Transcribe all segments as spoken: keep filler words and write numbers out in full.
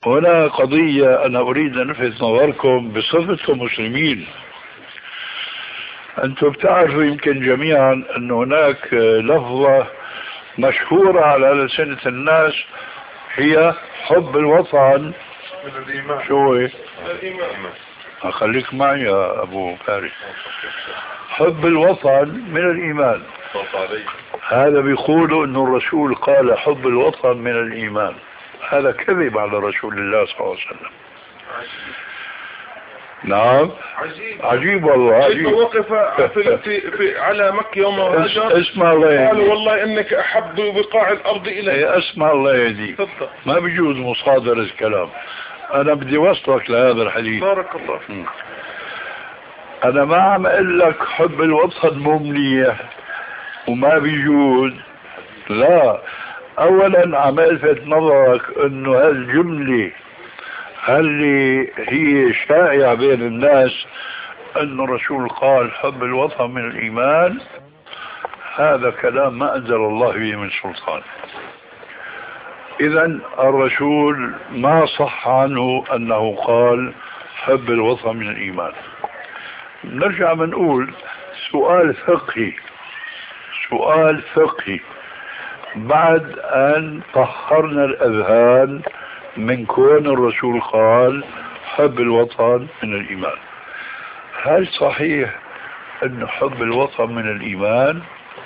هنا قضية أنا أريد أن ألفت نظركم بصفتكم مسلمين. أنتم بتعرفوا يمكن جميعا أن هناك لفظة مشهورة على ألسنة الناس هي حب الوطن من الإيمان. شو هي؟ الإيمان. خليك معي يا أبو فارس. حب الوطن من الإيمان. هذا بيقولوا أن الرسول قال حب الوطن من الإيمان. هذا كذب على رسول الله صلى الله عليه وسلم. نعم عجيب عجيب والله عجيب. وقف في, في, في على مكة يوم هاجر اسمع الله يهديك. قال والله انك احب بقاع الارض الي. اسمع الله يهديك. ما بيجوز مصادرة الكلام. انا بدي وصلك لهذا الحديث. بارك الله فيك. انا ما عم اقول لك حب الوطن مو منيح وما بيجوز، لا. اولا عم الفت نظرك انه هالجمله اللي هي شائعة بين الناس أن الرسول قال حب الوطن من الإيمان، هذا كلام ما أنزل الله به من سلطان. إذن الرسول ما صح عنه أنه قال حب الوطن من الإيمان. نرجع بنقول سؤال فقهي، سؤال فقهي بعد أن طهرنا الأذهان من كون الرسول قال حب الوطن من الإيمان. هل صحيح أن حب الوطن من الإيمان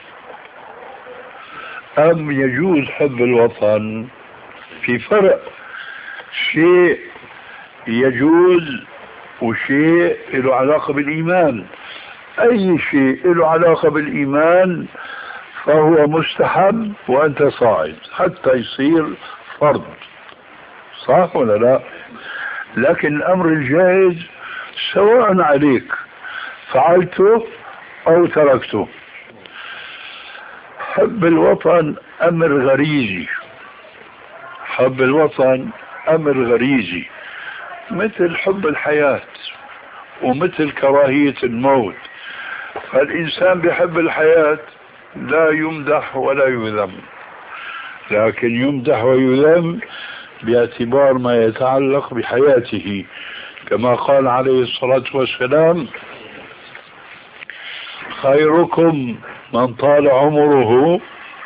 أم يجوز حب الوطن؟ في فرق، شيء يجوز وشيء له علاقة بالإيمان. أي شيء له علاقة بالإيمان فهو مستحب وأنت صاعد حتى يصير فرض، صح ولا لا؟ لكن الأمر الجائز سواء عليك فعلته أو تركته. حب الوطن أمر غريزي، حب الوطن أمر غريزي مثل حب الحياة ومثل كراهية الموت. فالإنسان بيحب الحياة لا يمدح ولا يذم، لكن يمدح ويذم باعتبار ما يتعلق بحياته، كما قال عليه الصلاة والسلام خيركم من طال عمره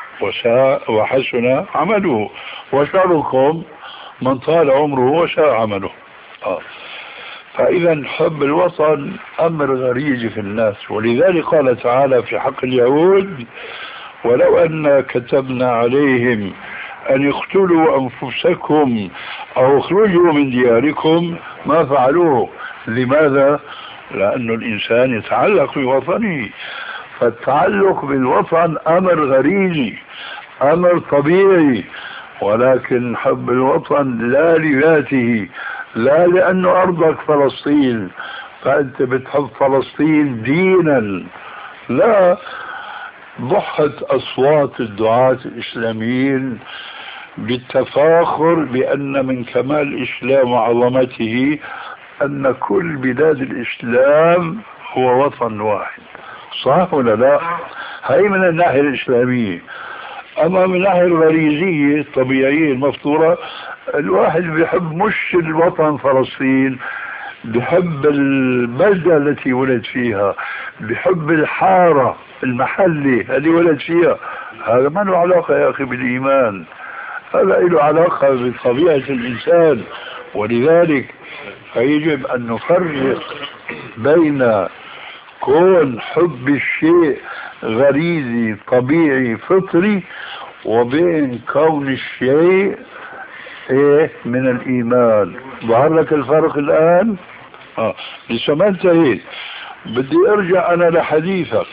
وحسن عمله وشركم من طال عمره وشاء عمله. آه. فإذا حب الوطن أمر غريزي في الناس، ولذلك قال تعالى في حق اليهود ولو أن كتبنا عليهم أن يقتلوا أنفسكم أو اخرجوا من دياركم ما فعلوه. لماذا؟ لأن الإنسان يتعلق بوطنه، فالتعلق بالوطن أمر غريزي أمر طبيعي، ولكن حب الوطن لا لذاته، لا لأنه أرضك فلسطين فأنت بتحب فلسطين دينا، لا. ضحت أصوات الدعاة الإسلاميين بالتفاخر بأن من كمال الإسلام وعظمته أن كل بلاد الإسلام هو وطن واحد، صح ولا لا؟ هاي من الناحية الإسلامية. أما من الناحية الغريزية الطبيعية المفطورة، الواحد بيحب مش الوطن فلسطين، بحب البلدة التي ولد فيها، بحب الحارة المحلة اللي ولد فيها. هذا ما له علاقة يا أخي بالإيمان، هذا له علاقة بطبيعة الإنسان. ولذلك فيجب أن نفرق بين كون حب الشيء غريزي طبيعي فطري وبين كون الشيء ايه من الإيمان. ظهر لك الفرق الآن؟ آه. لسه ما انتهيت، بدي ارجع انا لحديثك.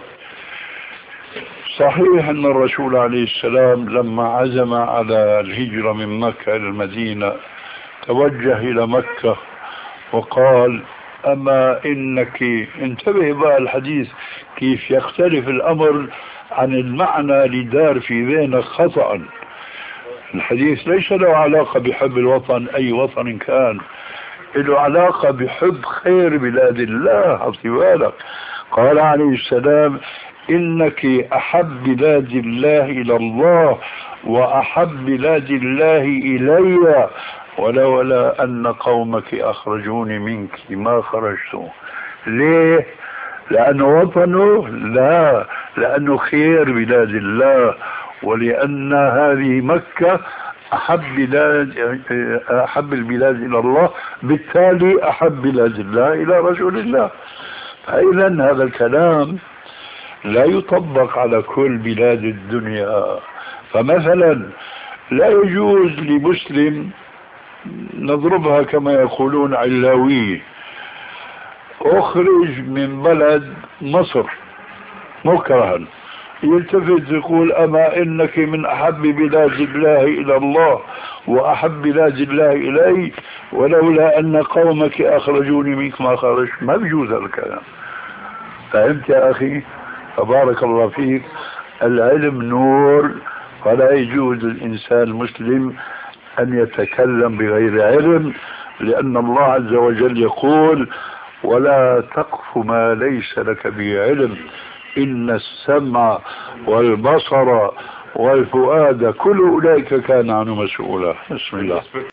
صحيح ان الرسول عليه السلام لما عزم على الهجرة من مكة الى المدينة توجه الى مكة وقال اما انك، انتبه بقى الحديث كيف يختلف الامر عن المعنى اللي دار في ذهنك خطأ. الحديث ليس له علاقة بحب الوطن أي وطن كان، له علاقة بحب خير بلاد الله. حطي بالك، قال عليه السلام إنك أحب بلاد الله إلى الله وأحب بلاد الله إلي ولولا أن قومك أخرجوني منك ما خرجت. ليه؟ لأنه وطنه؟ لا، لأنه خير بلاد الله، ولأن هذه مكة أحب بلاد أحب البلاد إلى الله، بالتالي أحب بلاد الله إلى رسول الله. فإذا هذا الكلام لا يطبق على كل بلاد الدنيا. فمثلا لا يجوز لمسلم، نضربها كما يقولون علاوية، أخرج من بلد مصر مكرها، يلتفت يقول أما إنك من أحب بلاد الله إلى الله وأحب بلاد الله إلي، ولولا أن قومك أخرجوني منك ما خرج. ما بيجوز هذا الكلام. فهمت يا أخي؟ تبارك الله فيك. العلم نور، فلا يجوز للإنسان المسلم أن يتكلم بغير علم، لأن الله عز وجل يقول ولا تقف ما ليس لك به علم إن السمع والبصر والفؤاد كل أولئك كان عنه مسؤولا. بسم الله.